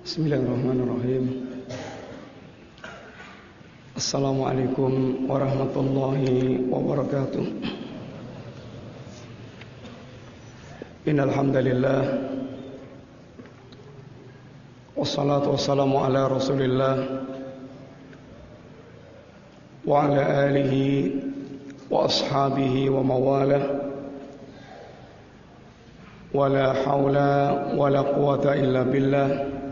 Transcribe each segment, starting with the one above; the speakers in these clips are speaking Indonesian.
Bismillahirrahmanirrahim. Assalamualaikum warahmatullahi wabarakatuh. Innal hamdalillah wassalatu wassalamu ala Rasulillah wa ala alihi wa ashabihi wa mawalah. Wala haula wala quwata illa billah.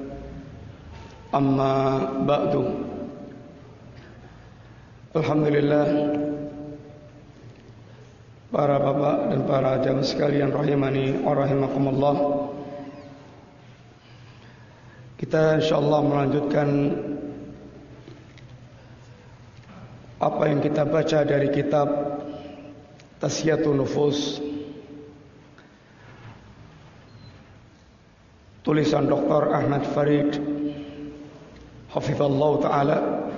Amma ba'du. Alhamdulillah, para bapak dan para jamaah sekalian rahimani wa rahimakumullah. Kita insyaallah melanjutkan apa yang kita baca dari kitab Tasfiyatun Nufus, tulisan Dr. Ahmad Farid hafizallahu ta'ala.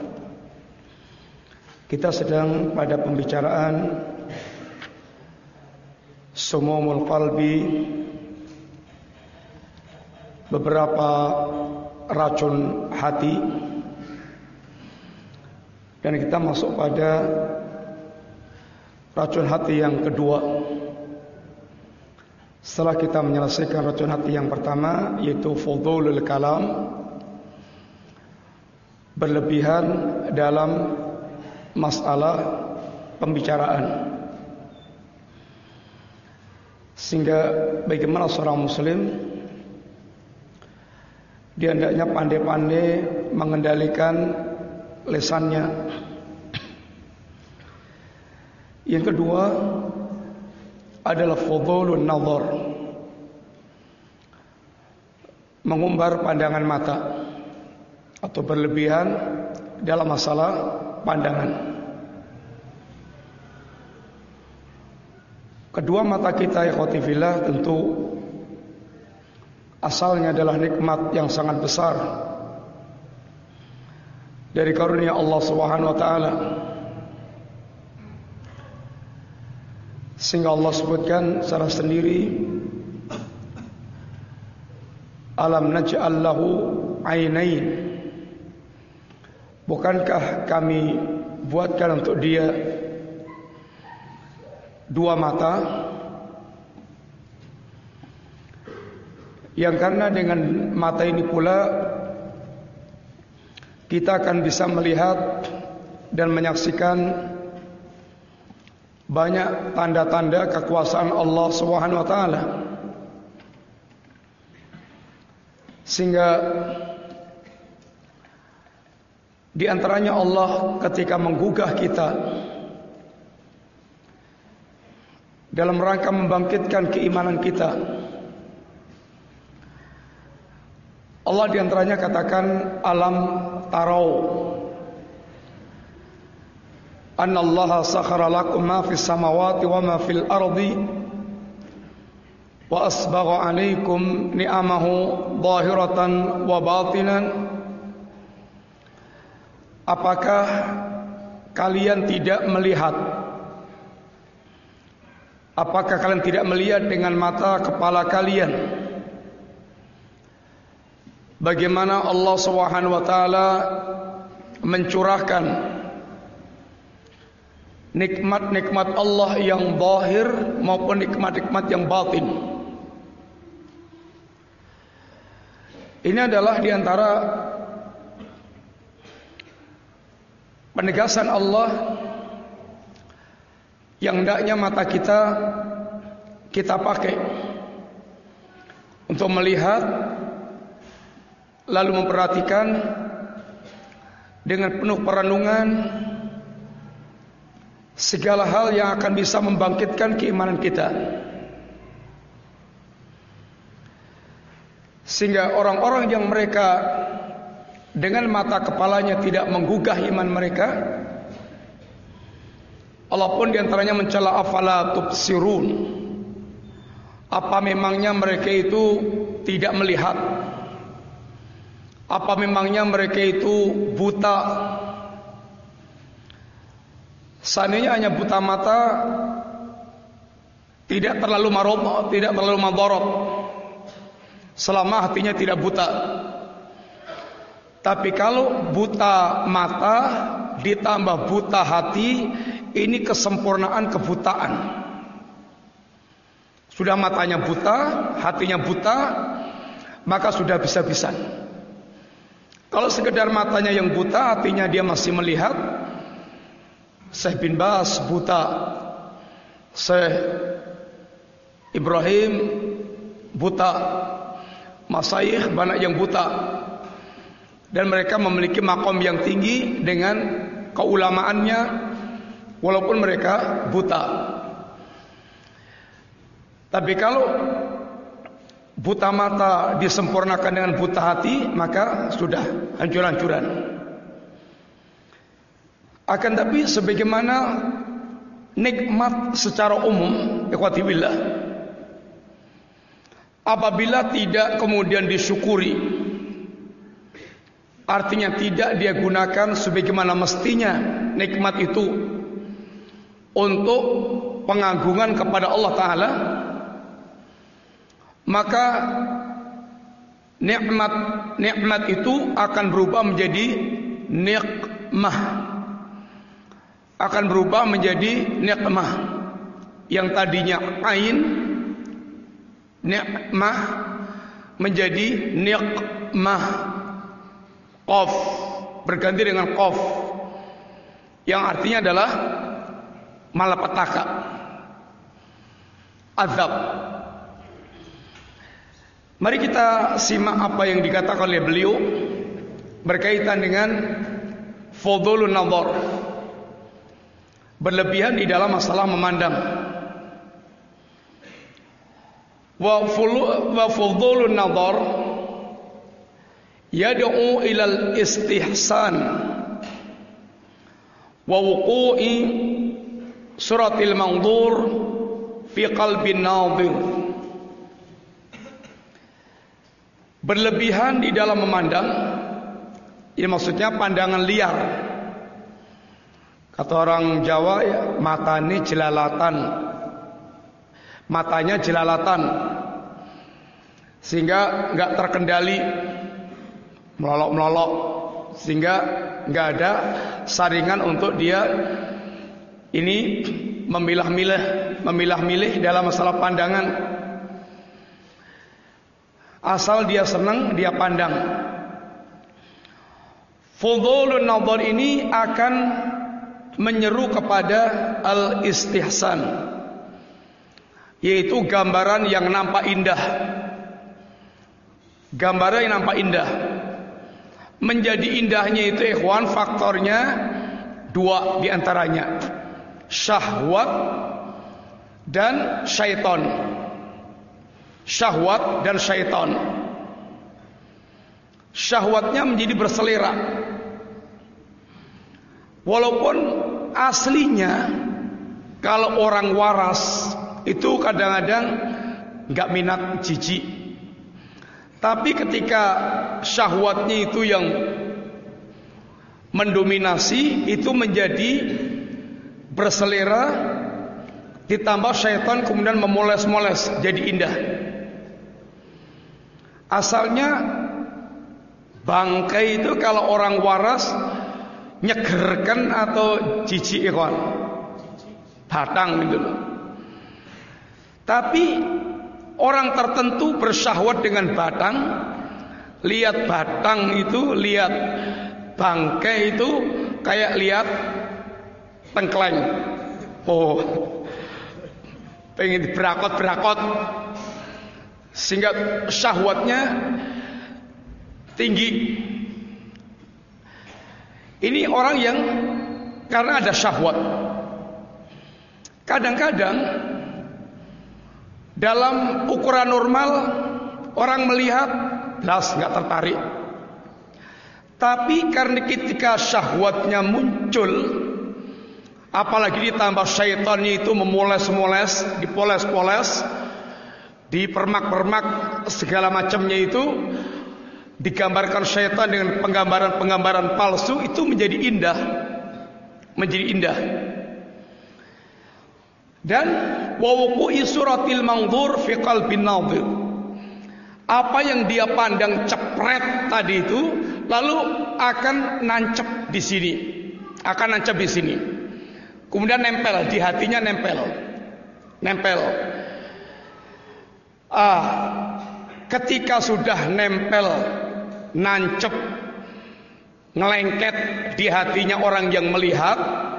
Kita sedang pada pembicaraan sumumul qalbi, beberapa racun hati, dan kita masuk pada racun hati yang kedua. Setelah kita menyelesaikan racun hati yang pertama, yaitu fudulul kalam, berlebihan dalam masalah pembicaraan, sehingga bagaimana seorang muslim dia hendaknya pandai-pandai mengendalikan lisannya. Yang kedua adalah fudulun nazar, mengumbar pandangan mata atau berlebihan dalam masalah pandangan. Kedua mata kita ya ikhwati fillah tentu asalnya adalah nikmat yang sangat besar dari karunia Allah Subhanahu wa taala, sehingga Allah sebutkan secara sendiri, alam naj'al lahu ainain, bukankah kami buatkan untuk dia dua mata, yang karena dengan mata ini pula kita akan bisa melihat dan menyaksikan banyak tanda-tanda kekuasaan Allah Subhanahu wa taala, sehingga di antaranya Allah ketika menggugah kita dalam rangka membangkitkan keimanan kita, Allah di antaranya katakan, alam tarau annallaha sakhara lakum ma fis samawati wa ma fil ardi wa asbagha 'alaikum ni'amahu zahiratan wa batinan. Apakah kalian tidak melihat? Apakah kalian tidak melihat dengan mata kepala kalian bagaimana Allah Subhanahu wa taala mencurahkan nikmat-nikmat Allah yang zahir maupun nikmat-nikmat yang batin? Ini adalah diantara penegasan Allah yang hendaknya mata kita pakai untuk melihat, lalu memperhatikan dengan penuh perenungan segala hal yang akan bisa membangkitkan keimanan kita, sehingga orang-orang yang mereka dengan mata kepalanya tidak menggugah iman mereka, Allah pun diantaranya mencela, afala tubsirun, apa memangnya mereka itu tidak melihat? Apa memangnya mereka itu buta? Seandainya hanya buta mata, tidak terlalu madarat, selama hatinya tidak buta. Tapi kalau buta mata ditambah buta hati, ini kesempurnaan kebutaan. Sudah matanya buta, hatinya buta, maka sudah bisa-bisan. Kalau sekedar matanya yang buta, hatinya dia masih melihat, Syekh bin Bas buta, Syekh Ibrahim buta, masyayikh banyak yang buta, dan mereka memiliki makom yang tinggi dengan keulamaannya walaupun mereka buta. Tapi kalau buta mata disempurnakan dengan buta hati, maka sudah hancur-hancuran. Akan tapi sebagaimana nikmat secara umum, ikhwati billah, apabila tidak kemudian disyukuri, artinya tidak dia gunakan sebagaimana mestinya nikmat itu untuk pengagungan kepada Allah Ta'ala, maka nikmat itu akan berubah menjadi nikmah, akan berubah menjadi nikmah. Yang tadinya ain, nikmah, menjadi nikmah, qaf, berganti dengan qaf, yang artinya adalah malapetaka, azab. Mari kita simak apa yang dikatakan oleh beliau berkaitan dengan fudulun nazar, berlebihan di dalam masalah memandang. Wa fudulun nazar yad'u ilal istihsan wa wuqu'i suratil manzur fi qalbin nadhir. Berlebihan di dalam memandang, ini maksudnya pandangan liar. Kata orang Jawa ya, mata ini jelalatan, matanya jelalatan, sehingga nggak terkendali, melolok-melolok, sehingga nggak ada saringan untuk dia ini memilah-milih dalam masalah pandangan. Asal dia senang, dia pandang. Fudulun nazar ini akan menyeru kepada al-istihsan, yaitu gambaran yang nampak indah. Gambaran yang nampak indah. Menjadi indahnya itu ikhwan, faktornya dua diantaranya, syahwat dan syaitan. Syahwat dan syaitan. Syahwatnya menjadi berselera, walaupun aslinya kalau orang waras itu kadang-kadang nggak minat jijik. Tapi ketika syahwatnya itu yang mendominasi, itu menjadi berselera, ditambah syaitan kemudian memoles-moles, jadi indah. Asalnya bangkai itu kalau orang waras nyegerkan atau jijik ikhwan, batang gitu loh. Tapi orang tertentu bersyahwat dengan batang. Lihat batang itu, lihat bangkai itu kayak lihat tengkleng. Oh, pengen berakot-berakot, sehingga syahwatnya tinggi. Ini orang yang karena ada syahwat. Kadang-kadang dalam ukuran normal orang melihat belas nggak tertarik. Tapi karena ketika syahwatnya muncul, apalagi ditambah syaitannya itu memoles-moles, dipoles-poles, dipermak-permak segala macamnya itu, digambarkan syaitan dengan penggambaran-penggambaran palsu, itu menjadi indah. Menjadi indah. Dan wa wuqu'i suratil manzur fi qalbin nadhir. Apa yang dia pandang cepret tadi itu lalu akan nancep di sini, kemudian nempel di hatinya, nempel. Ketika sudah nempel, nancep, ngelengket di hatinya orang yang melihat,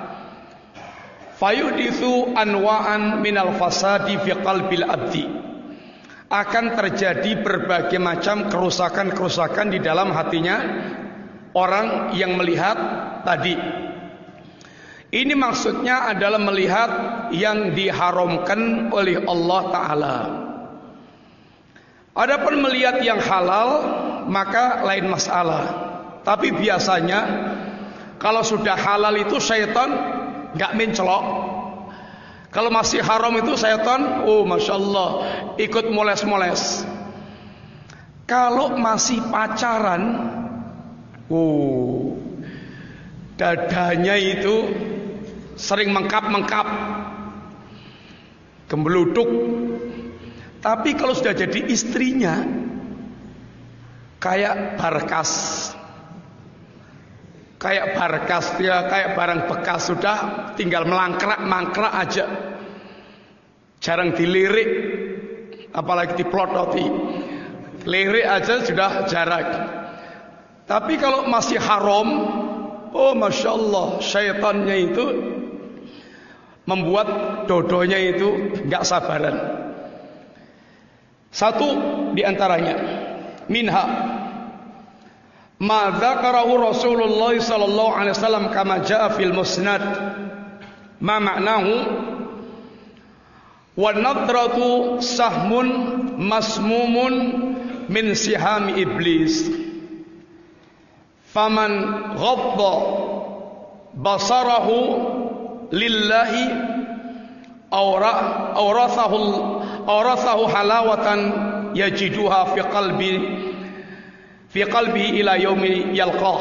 fayuhditsu anwa'an minal fasadi fi qalbil abdi, akan terjadi berbagai macam kerusakan di dalam hatinya orang yang melihat tadi. Ini maksudnya adalah melihat yang diharamkan oleh Allah Ta'ala. Adapun melihat yang halal maka lain masalah. Tapi biasanya kalau sudah halal itu syaitan gak mencelok. Kalau masih haram itu syaitan, oh masya Allah, ikut moles-moles. Kalau masih pacaran, oh dadanya itu sering mengkap, gembeluduk. Tapi kalau sudah jadi istrinya, kayak barkas ya, kayak barang bekas, sudah tinggal mangkrak aja, jarang dilirik, apalagi dipelototi. Lirik aja sudah jarang. Tapi kalau masih haram, oh masya Allah, syaitannya itu membuat dodonya itu nggak sabaran. Satu diantaranya, minha ma dzakarahu Rasulullah sallallahu alaihi wasallam kama jaa fil musnad, ma ma'nahu wa nadratu sahmun masmumun min sihami iblis, faman ghadda basarahu lillahi awrathahu halawatan yajiduha fi qalbi ila yaumi yalqah.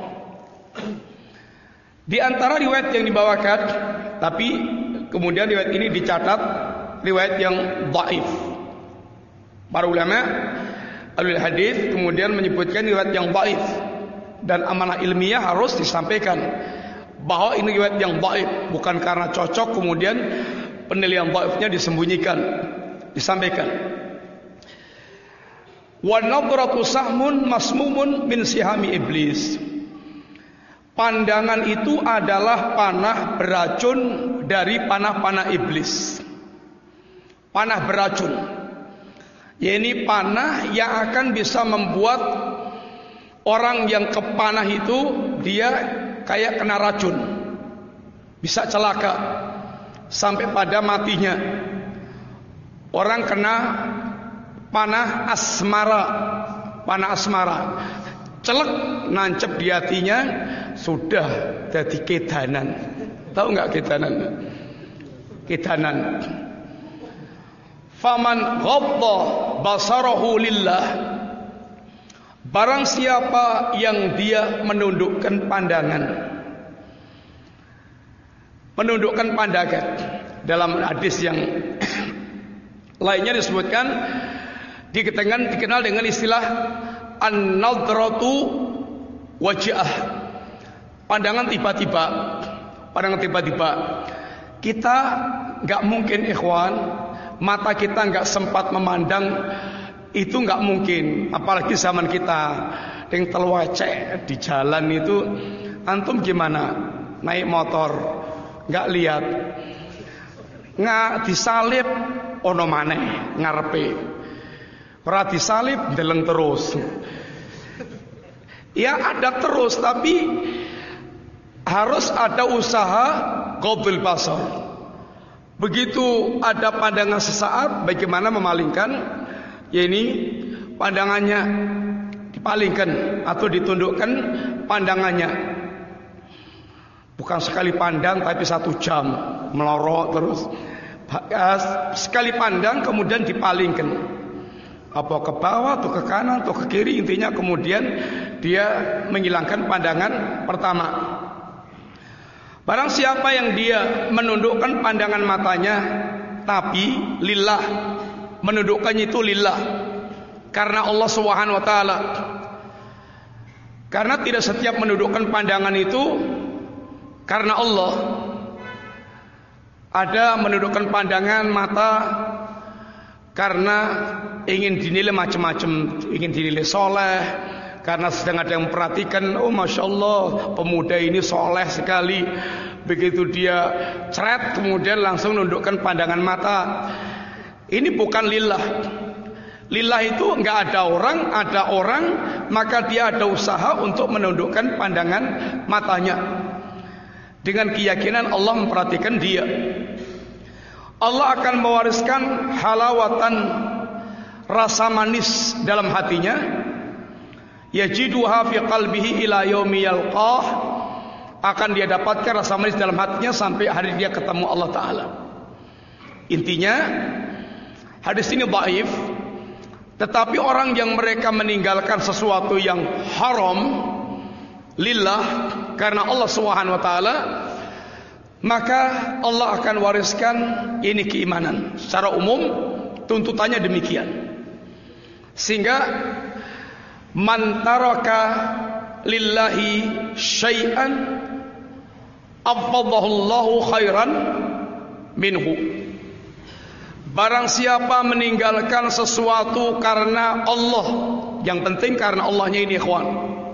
Di antara riwayat yang dibawakan, tapi kemudian riwayat ini dicatat riwayat yang dhaif. Para ulama ahli hadis kemudian menyebutkan riwayat yang dhaif, dan amanah ilmiah harus disampaikan bahwa ini riwayat yang dhaif, bukan karena cocok kemudian penilaian dhaifnya disembunyikan, disampaikan. Wa nadratu sahmun masmumun min sihami iblis. Pandangan itu adalah panah beracun dari panah-panah iblis. Panah beracun, yakni panah yang akan bisa membuat orang yang kepanah itu dia kayak kena racun, bisa celaka sampai pada matinya. Orang kena panah asmara, celek nancep di hatinya, sudah jadi kedanan. Tahu nggak kedanan? Kedanan. Faman ghadda basarahu lillah, barang siapa yang dia menundukkan pandangan, dalam hadis yang lainnya disebutkan, dikenal dengan istilah an-nadratu wajah, pandangan tiba-tiba. Kita nggak mungkin ikhwan, mata kita nggak sempat memandang, itu nggak mungkin. Apalagi zaman kita yang terwacek di jalan itu, antum gimana naik motor nggak lihat, nggak disalib ono maneh ngarepe, ora disalib deleng terus. Ya ada terus, tapi harus ada usaha ghadul basar. Begitu ada pandangan sesaat, bagaimana memalingkan, ya ini pandangannya dipalingkan atau ditundukkan pandangannya. Bukan sekali pandang tapi 1 jam melorot terus. Sekali pandang kemudian dipalingkan, apa ke bawah atau ke kanan atau ke kiri, intinya kemudian dia menghilangkan pandangan pertama. Barang siapa yang dia menundukkan pandangan matanya, tapi lillah, menundukkannya itu lillah, karena Allah Subhanahu wa taala, Karena tidak setiap menundukkan pandangan itu karena Allah. Ada menundukkan pandangan mata karena ingin dinilai macam-macam, ingin dinilai soleh, karena sedang ada yang memperhatikan, oh masya Allah pemuda ini soleh sekali. Begitu dia ceret, kemudian langsung menundukkan pandangan mata. Ini bukan lillah. Lillah itu enggak ada orang, maka dia ada usaha untuk menundukkan pandangan matanya dengan keyakinan Allah memperhatikan dia. Allah akan mewariskan halawatan, rasa manis dalam hatinya, yajiduha fi qalbihi ila yaumi yalqah, akan dia dapatkan rasa manis dalam hatinya sampai hari dia ketemu Allah Ta'ala. Intinya hadis ini dhaif, tetapi orang yang mereka meninggalkan sesuatu yang haram lillah karena Allah Subhanahu wa taala, maka Allah akan wariskan ini keimanan. Secara umum tuntutannya demikian. Sehingga man taraka lillahi syai'an afadahullahu khairan minhu. Barang siapa meninggalkan sesuatu karena Allah, yang penting karena Allahnya ini ikhwan,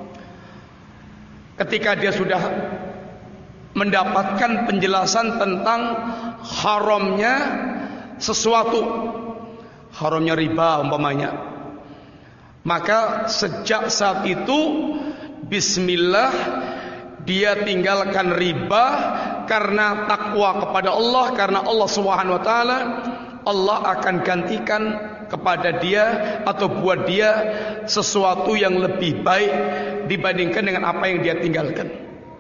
ketika dia sudah mendapatkan penjelasan tentang haramnya sesuatu, haramnya riba umpamanya, maka sejak saat itu bismillah dia tinggalkan riba karena takwa kepada Allah, karena Allah Subhanahu wa taala. Allah akan gantikan kepada dia atau buat dia sesuatu yang lebih baik dibandingkan dengan apa yang dia tinggalkan.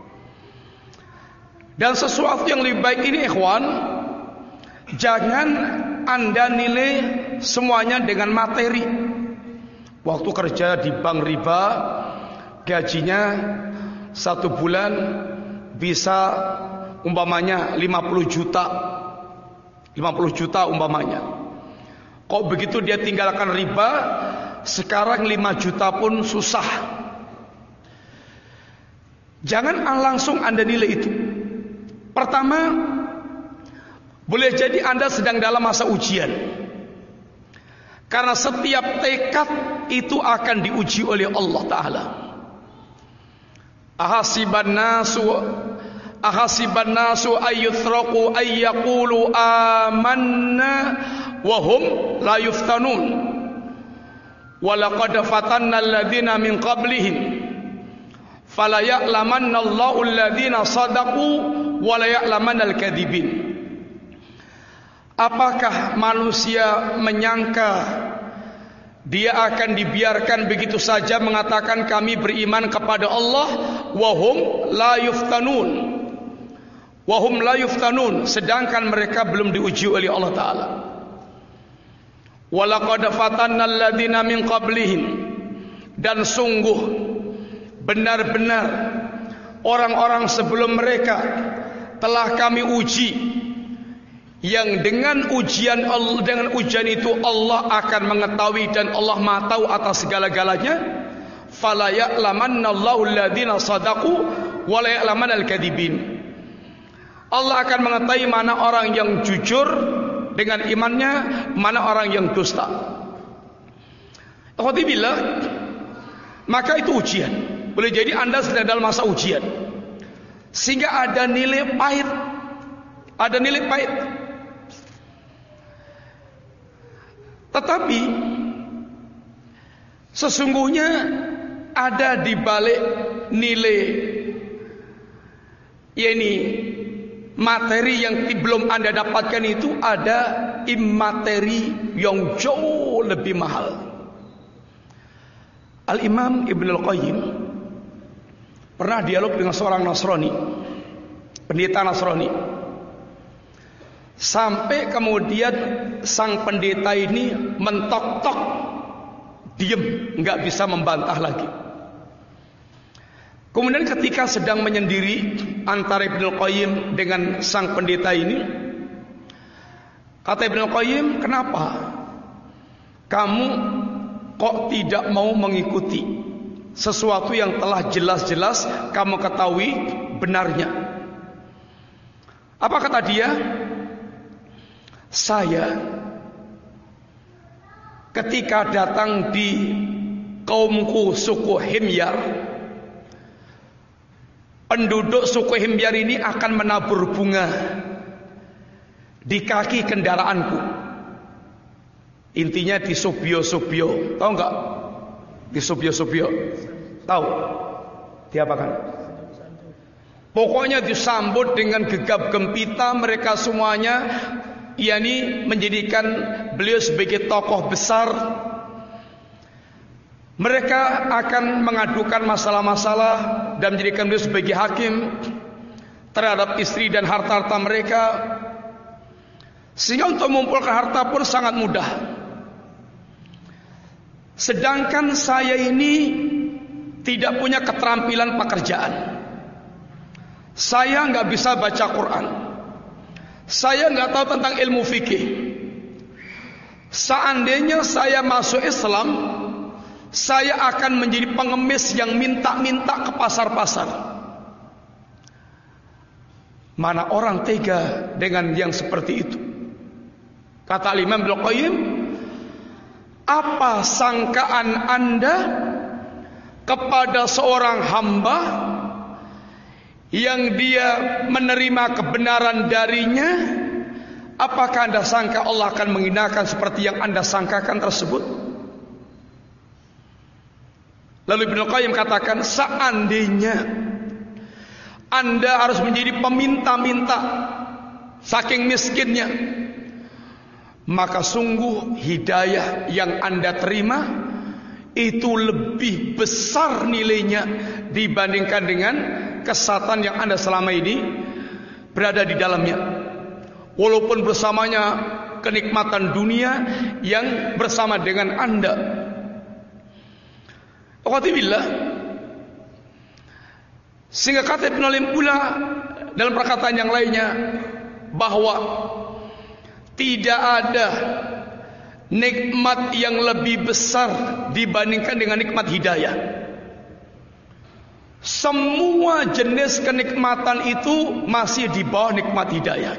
Dan sesuatu yang lebih baik ini ikhwan, jangan Anda nilai semuanya dengan materi. Waktu kerja di bank riba, gajinya 1 bulan bisa umpamanya 50 juta umpamanya. Kok begitu dia tinggalkan riba, sekarang 5 juta pun susah. Jangan langsung Anda nilai itu. Pertama, boleh jadi Anda sedang dalam masa ujian. Karena setiap tekad itu akan diuji oleh Allah Ta'ala. Ahasiban nasu ayyuthraku ayyaqulu amanna wahum la yuftanun. Walaqad fatanna alladhina min qablihim fala ya'lamanna Allahu alladhina sadaqu wa la ya'lamanna al-kadhibin. Apakah manusia menyangka dia akan dibiarkan begitu saja mengatakan kami beriman kepada Allah, wahum la yuftanun, sedangkan mereka belum diuji oleh Allah Ta'ala. Walaqad fatanna alladhina min qablihim, dan sungguh benar-benar orang-orang sebelum mereka telah kami uji, yang dengan ujian itu Allah akan mengetahui dan Allah Maha tahu atas segala-galanya. Fala ya'lamanna Allahu alladhina sadaqu wa la ya'lamanna al-kadhibin. Allah akan mengetahui mana orang yang jujur dengan imannya, mana orang yang dusta. Alhamdulillah, maka itu ujian. Boleh jadi Anda sedang dalam masa ujian, sehingga ada nilai pahit. Tetapi sesungguhnya ada di balik nilai materi yang belum Anda dapatkan itu, ada immateri yang jauh lebih mahal. Al-Imam Ibn Al-Qayyim pernah dialog dengan seorang Nasrani, pendeta Nasrani, sampai kemudian sang pendeta ini mentok-tok, diem, nggak bisa membantah lagi. Kemudian ketika sedang menyendiri antara Ibnu Qayyim dengan sang pendeta ini, kata Ibnu Qayyim, kenapa kamu kok tidak mau mengikuti sesuatu yang telah jelas-jelas kamu ketahui benarnya. Apa kata dia? Saya ketika datang di kaumku suku Himyar, penduduk suku Himyar ini akan menabur bunga di kaki kendaraanku. Intinya di Subyo-Subyo. Tahu enggak? Di Subyo-Subyo. Tahu? Diapakan? Pokoknya disambut dengan gegap gempita mereka semuanya, yakni menjadikan beliau sebagai tokoh besar. Mereka akan mengadukan masalah-masalah dan menjadikan beliau sebagai hakim terhadap istri dan harta-harta mereka. Sehingga untuk mengumpulkan harta pun sangat mudah. Sedangkan saya ini tidak punya keterampilan pekerjaan. Saya nggak bisa baca Quran. Saya nggak tahu tentang ilmu fikih. Seandainya saya masuk Islam, saya akan menjadi pengemis yang minta-minta ke pasar-pasar. Mana orang tega dengan yang seperti itu? Kata Imam Ibnu Qayyim, apa sangkaan Anda kepada seorang hamba yang dia menerima kebenaran darinya? Apakah Anda sangka Allah akan menghinakan seperti yang Anda sangkakan tersebut? Lalu Ibnu Qayyim katakan, seandainya Anda harus menjadi peminta-minta saking miskinnya, maka sungguh hidayah yang Anda terima itu lebih besar nilainya dibandingkan dengan kesesatan yang Anda selama ini berada di dalamnya. Walaupun bersamanya kenikmatan dunia yang bersama dengan Anda. Alhamdulillah. Sehingga kata Ibnu Qayyim pula dalam perkataan yang lainnya bahwa tidak ada nikmat yang lebih besar dibandingkan dengan nikmat hidayah. Semua jenis kenikmatan itu masih di bawah nikmat hidayah.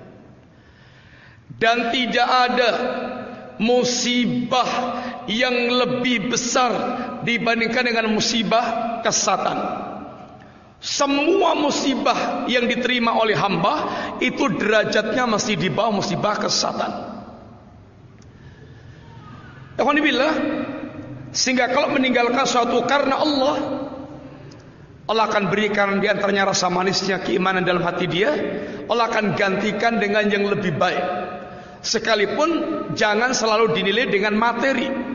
Dan tidak ada musibah yang lebih besar dibandingkan dengan musibah kesesatan. Semua musibah yang diterima oleh hamba itu derajatnya masih di bawah musibah kesesatan. Alhamdulillah. Sehingga kalau meninggalkan suatu karena Allah, Allah akan berikan di antaranya rasa manisnya keimanan dalam hati dia. Allah akan gantikan dengan yang lebih baik. Sekalipun jangan selalu dinilai dengan materi.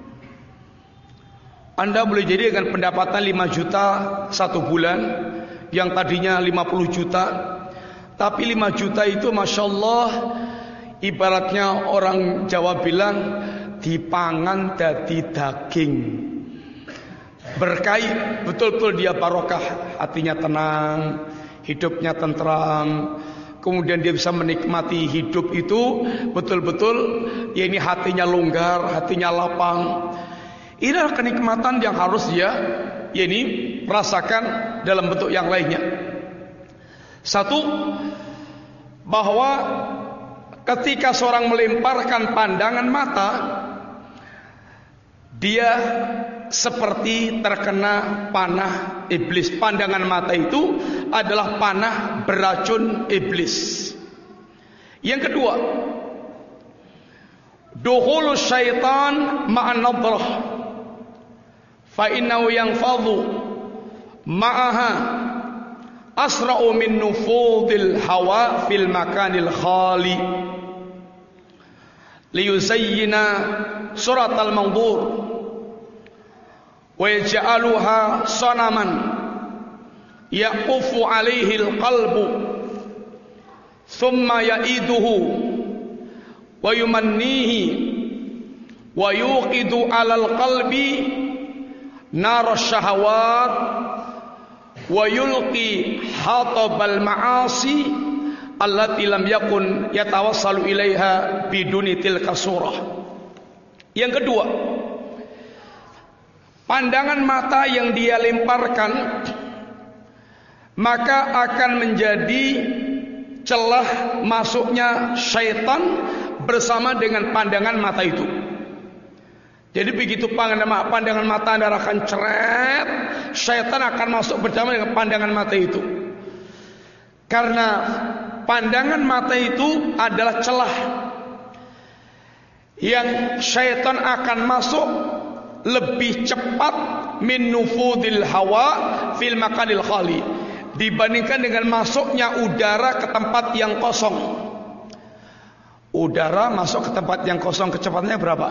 Anda boleh jadi dengan pendapatan 5 juta satu bulan, yang tadinya 50 juta. Tapi 5 juta itu Masya Allah, ibaratnya orang Jawa bilang, dipangan dadi daging. Berkait, betul-betul dia barokah. Hatinya tenang, hidupnya tentram. Kemudian dia bisa menikmati hidup itu betul-betul, ya ini hatinya longgar, hatinya lapang. Inilah kenikmatan yang harus dia rasakan dalam bentuk yang lainnya. Satu, bahwa ketika seorang melemparkan pandangan mata, dia seperti terkena panah iblis. Pandangan mata itu adalah panah beracun iblis. Yang kedua, dukhulus syaitan ma'an nadrah fa innahu yanfadhu ma'aha asra'u min nufudil hawa fil makanil khali liyuzayyina suratal mawdur wa yaj'aluha sanaman yaqufu alaihi alqalbu thumma ya'iduhu wa yumannihi wa yuqidu alal qalbi nar syahawat wa yulqi hatabal ma'asi allati lam yakun yatawassalu ilaiha biduni tilka surah. Yang kedua, pandangan mata yang dia lemparkan maka akan menjadi celah masuknya syaitan bersama dengan pandangan mata itu. Jadi begitu pandangan mata Anda akan ceret, syaitan akan masuk bersama dengan pandangan mata itu. Karena pandangan mata itu adalah celah yang syaitan akan masuk lebih cepat min nufudil hawa fil makanil khali, dibandingkan dengan masuknya udara ke tempat yang kosong. Udara masuk ke tempat yang kosong kecepatannya berapa?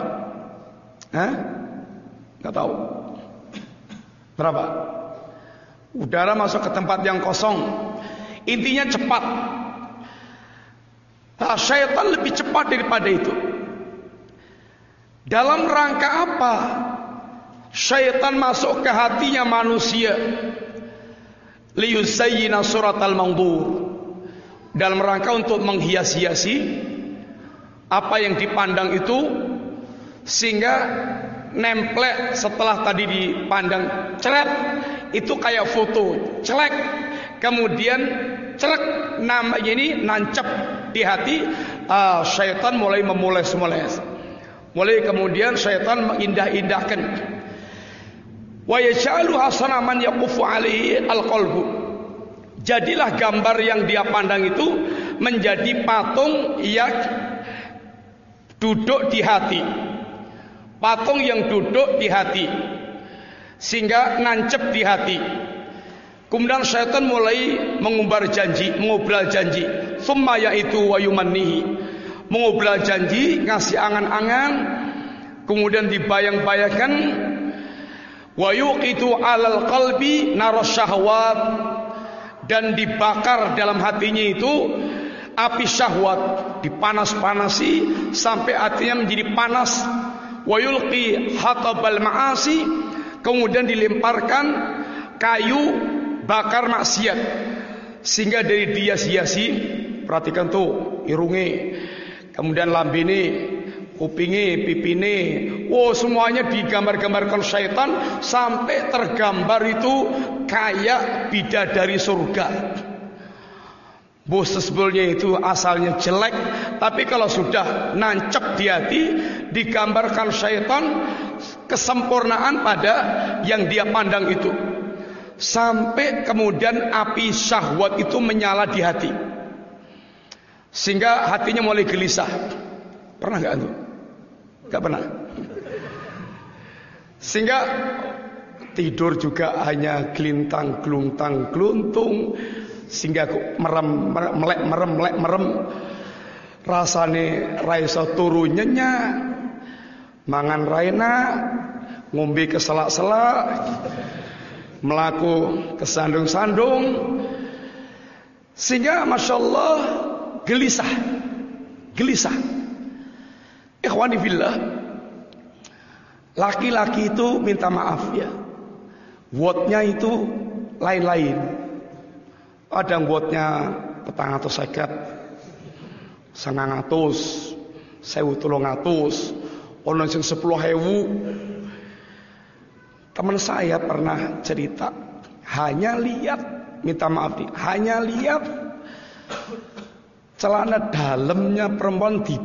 Nggak tahu. Berapa? Udara masuk ke tempat yang kosong, intinya cepat. Nah, syaitan lebih cepat daripada itu. Dalam rangka apa syaitan masuk ke hatinya manusia? Liyuzayyina suratal mangdur, dalam rangka untuk menghias-hiasi apa yang dipandang itu, sehingga nemplek setelah tadi dipandang ceret itu kayak foto celek, kemudian celek namanya ini nancep di hati. Syaitan mulai memoles-moles, mulai kemudian syaitan mengindah-indahkan. Wa yaj'alu hasanaman yaqufu alaihi alqalbu, jadilah gambar yang dia pandang itu menjadi patung yang duduk di hati, patung yang duduk di hati, sehingga nancep di hati. Kemudian syaitan mulai mengumbar janji, mengobrol janji. Summa yaitu wa yumannihi, mengobrol janji, ngasih angan-angan, kemudian dibayang-bayangkan. Wa yuqitu alal qalbi naras syahwat, dan dibakar dalam hatinya itu api syahwat, dipanas-panasi sampai hatinya menjadi panas. Wa yulqi hatabal ma'asi, kemudian dilemparkan kayu bakar maksiat, sehingga dari dia hiasi. Perhatikan tuh irunge, kemudian lambene, kupinge, pipine, semuanya digambar-gambarkan syaitan sampai tergambar itu kayak bidadari surga. Sebelumnya itu asalnya jelek, tapi kalau sudah nancep di hati, digambarkan syaitan kesempurnaan pada yang dia pandang itu, sampai kemudian api syahwat itu menyala di hati, sehingga hatinya mulai gelisah. Pernah nggak tuh? Nggak pernah. Sehingga tidur juga hanya gelintang geluntang gluntung, sehingga merem rasane raiso turu nyenyak, mangan raina, ngombe keselak-selak, melaku kesandung-sandung, sehingga masya Allah gelisah. Ikhwani fillah, laki-laki itu minta maaf ya, wordnya itu lain-lain. Ada wordnya 450, 900, 1300, ono sing 10.000. Teman saya pernah cerita, hanya lihat, minta maaf nih, hanya lihat celana dalamnya perempuan di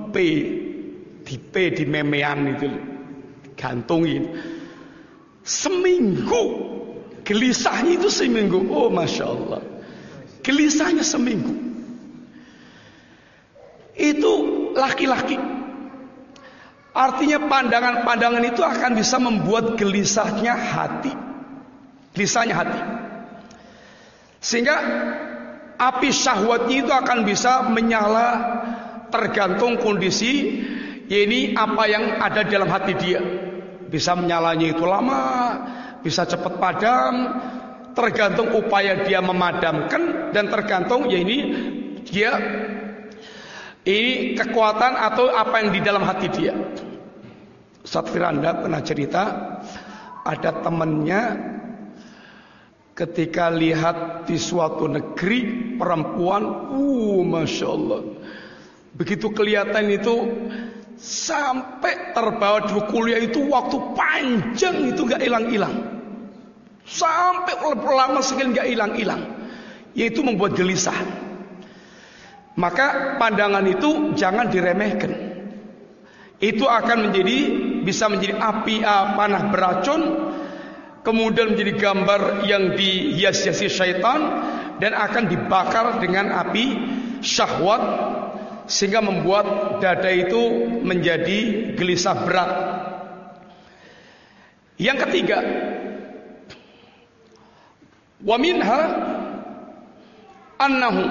memean itu, gantungin. Seminggu gelisahnya itu seminggu. Oh masya Allah, gelisahnya seminggu. Itu laki-laki. Artinya pandangan-pandangan itu akan bisa membuat gelisahnya hati. Sehingga api syahwatnya itu akan bisa menyala tergantung kondisi, ini apa yang ada dalam hati dia. Bisa menyalanya itu lama, bisa cepat padam, tergantung upaya dia memadamkan, dan tergantung ini kekuatan atau apa yang di dalam hati dia. Ustaz Firanda pernah cerita, ada temannya ketika lihat di suatu negeri perempuan, masya Allah, begitu kelihatan itu Sampai terbawa dulu kuliah itu waktu panjang itu gak hilang-hilang. Sampai lama sekali gak hilang-hilang. Yaitu membuat gelisah. Maka pandangan itu jangan diremehkan. Itu akan bisa menjadi api panah beracun, kemudian menjadi gambar yang dihias-hiasi syaitan, dan akan dibakar dengan api syahwat, sehingga membuat dada itu menjadi gelisah berat. Yang ketiga, wa minha annahu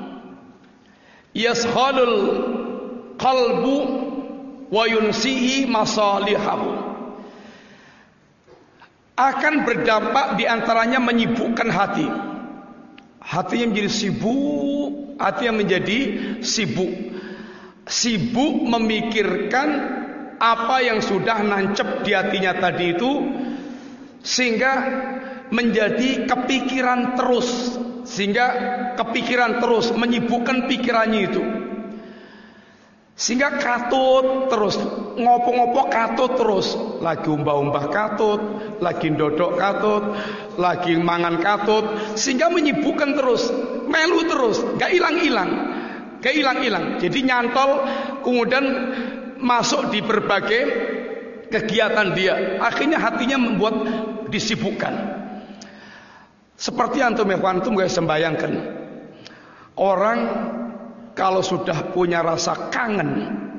yashalul qalbu wa yunsihi masalihahu. Akan berdampak diantaranya menyibukkan hati. Hatinya menjadi sibuk, hatinya menjadi sibuk. Sibuk memikirkan apa yang sudah nancep di hatinya tadi itu, sehingga menjadi kepikiran terus, menyibukkan pikirannya itu. Sehingga katut terus, ngopo-ngopo katut terus, lagi umbah-umbah katut, lagi ndodok katut, lagi mangan katut, sehingga menyibukkan terus, melu terus, gak hilang-hilang. Jadi nyantol, kemudian masuk di berbagai kegiatan dia. Akhirnya hatinya membuat disibukkan. Seperti antum gak sembayangkan, orang kalau sudah punya rasa kangen,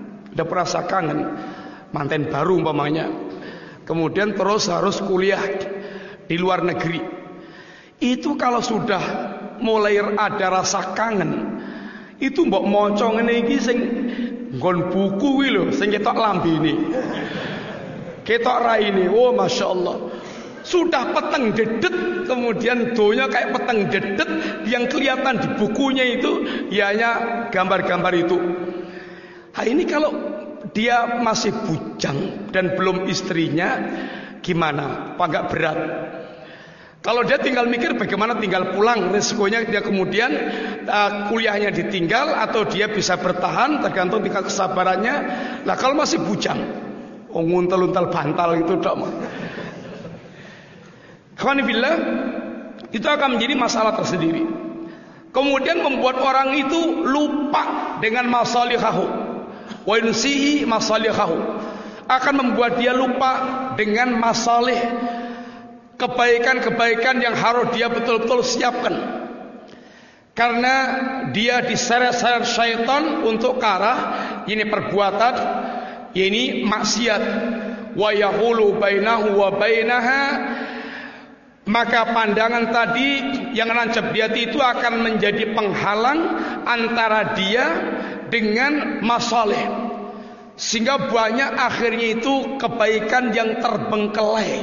manten baru umpamanya, kemudian terus harus kuliah di luar negeri, itu kalau sudah mulai ada rasa kangen, itu mbok maca ngene iki sing nggon buku kuwi lho, sing ketok lambene, ketok raine, oh masya Allah. Sudah peteng dedet, kemudian donya kayak peteng dedet, yang kelihatan di bukunya itu ianya gambar-gambar itu. Nah, ini kalau dia masih bujang dan belum istrinya, gimana? Apa enggak berat? Kalau dia tinggal mikir bagaimana tinggal pulang, resikonya dia kemudian kuliahnya ditinggal atau dia bisa bertahan, tergantung tingkat kesabarannya. Nah, kalau masih bujang, nguntel-untel bantal itu dok. Alhamdulillah, itu akan menjadi masalah tersendiri. Kemudian membuat orang itu lupa dengan masalihahu, wa yunsihi masalihahu. Akan membuat dia lupa dengan masalih, kebaikan-kebaikan yang harus dia betul-betul siapkan. Karena dia diseret-seret syaitan untuk ke arah ini perbuatan, ini maksiat. Wa yahulu bainahu wa bainaha. Maka pandangan tadi yang nancep di hati itu akan menjadi penghalang antara dia dengan masalih, sehingga banyak akhirnya itu kebaikan yang terbengkelai.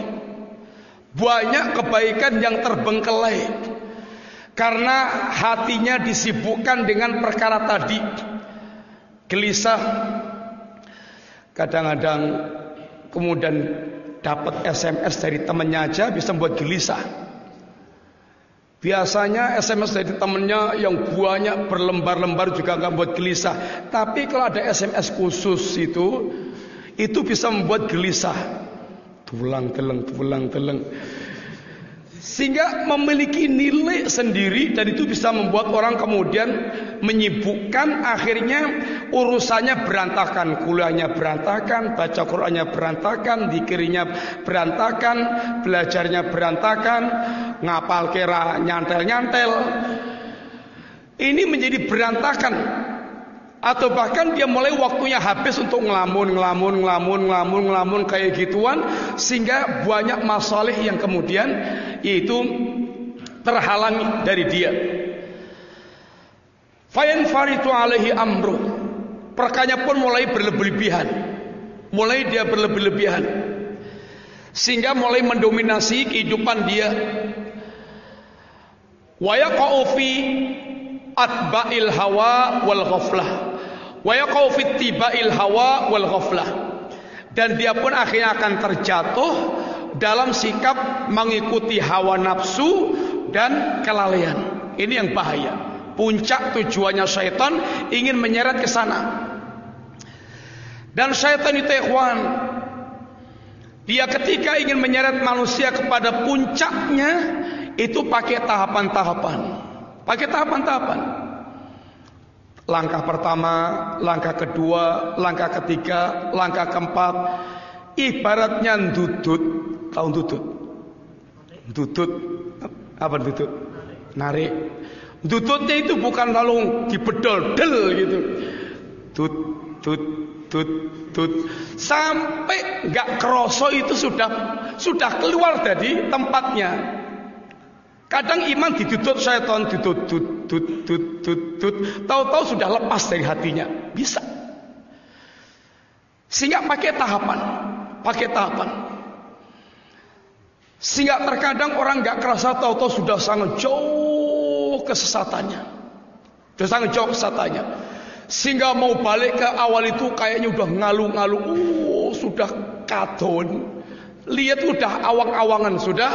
Karena hatinya disibukkan dengan perkara tadi. Gelisah, kadang-kadang kemudian dapat SMS dari temannya aja bisa membuat gelisah. Biasanya SMS dari temannya yang banyak berlembar-lembar juga nggak membuat gelisah. Tapi kalau ada SMS khusus itu bisa membuat gelisah. Tulang-teleng. Sehingga memiliki nilai sendiri, dan itu bisa membuat orang kemudian menyibukkan, akhirnya urusannya berantakan, kuliahnya berantakan, baca Qur'annya berantakan, zikirnya berantakan, belajarnya berantakan, ngapal kira nyantel-nyantel. Ini menjadi berantakan. Atau bahkan dia mulai waktunya habis untuk ngelamun kayak gituan, sehingga banyak masalah yang kemudian yaitu terhalangi dari dia. Fayan faritu alaihi amru, perkanya pun mulai berlebih-lebihan, sehingga mulai mendominasi kehidupan dia. Wa yaqa'u fi atba'il hawa wal ghaflah, wa yaqa'u fi tibail hawa wal ghaflah, dan dia pun akhirnya akan terjatuh dalam sikap mengikuti hawa nafsu dan kelalaian. Ini yang bahaya. Puncak tujuannya syaitan ingin menyeret ke sana. Dan syaitan itu ikhwan, dia ketika ingin menyeret manusia kepada puncaknya itu pakai tahapan-tahapan. Pakai tahapan-tahapan. Langkah pertama, langkah kedua, langkah ketiga, langkah keempat. Ibaratnya dudut. Tahu dudut? Dudut. Apa dudut? Narik. Dudutnya itu bukan lalu dibedol del gitu. Tut tut tut tut sampai nggak kroso itu sudah keluar dari tempatnya. Kadang iman didudut syaitan, dudut tut tut tut tut tut, tahu-tahu sudah lepas dari hatinya. Bisa. Sehingga pakai tahapan. Sehingga terkadang orang nggak kerasa tahu-tahu sudah sangat jauh kesesatannya. Sehingga mau balik ke awal itu kayaknya udah ngalu-ngalu, sudah kadon. Lihat udah awang-awangan, sudah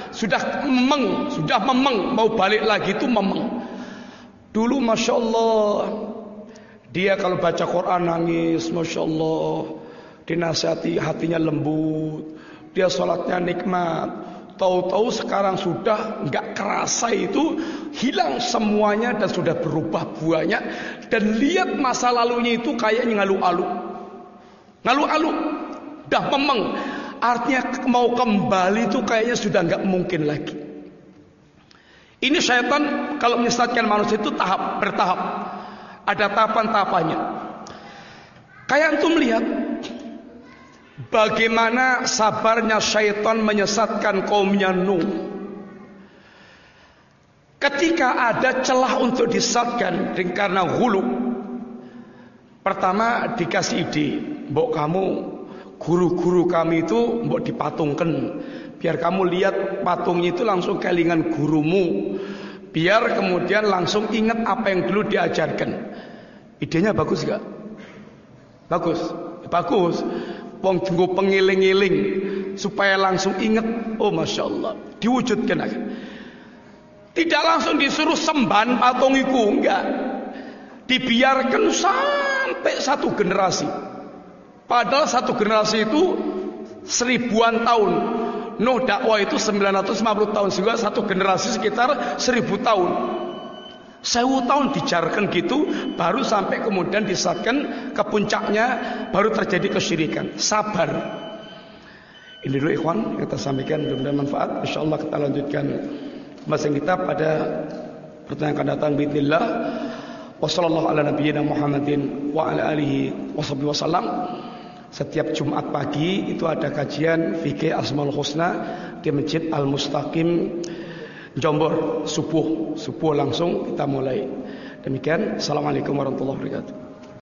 memeng, mau balik lagi itu memeng. Dulu Masya Allah, dia kalau baca Quran nangis, Masya Allah, dinasihati hatinya lembut, dia sholatnya nikmat. Tahu-tahu sekarang sudah nggak kerasa itu hilang semuanya dan sudah berubah buahnya. Dan lihat masa lalunya itu kayaknya ngalu-alu, dah memeng. Artinya mau kembali itu kayaknya sudah nggak mungkin lagi. Ini syaitan kalau menyesatkan manusia itu bertahap. Ada tahapan-tahapannya. Kayak antum lihat bagaimana sabarnya syaitan menyesatkan kaumnya Nuh. Ketika ada celah untuk disesatkan karena hulu, pertama dikasih ide, mbok kamu guru-guru kami itu mbok dipatungkan, biar kamu lihat patungnya itu langsung kelingan gurumu, biar kemudian langsung ingat apa yang dulu diajarkan. Idenya bagus gak? Bagus. Wong tunggu pengiling-iling supaya langsung ingat. Oh Masya Allah, diwujudkan aja. Tidak langsung disuruh sembahan patung itu, enggak. Dibiarkan sampai satu generasi. Padahal satu generasi itu 1000-an tahun. Nuh dakwah itu 950 tahun, sehingga satu generasi sekitar 1000 tahun. 1000 tahun dijarkan gitu, baru sampai kemudian disesatkan ke puncaknya, baru terjadi kesyirikan. Sabar. Ini dulu ikhwan yang kita sampaikan, mudah-mudahan manfaat. Insyaallah kita lanjutkan pembahasan kita pada pertemuan akan datang bismillah. Wassallallahu ala nabiyyina Muhammadin wa ala alihi wasallam. Setiap Jumat pagi itu ada kajian fikih Asmaul Husna di Masjid Al Mustaqim Jombor, subuh langsung kita mulai. Demikian, assalamualaikum warahmatullahi wabarakatuh.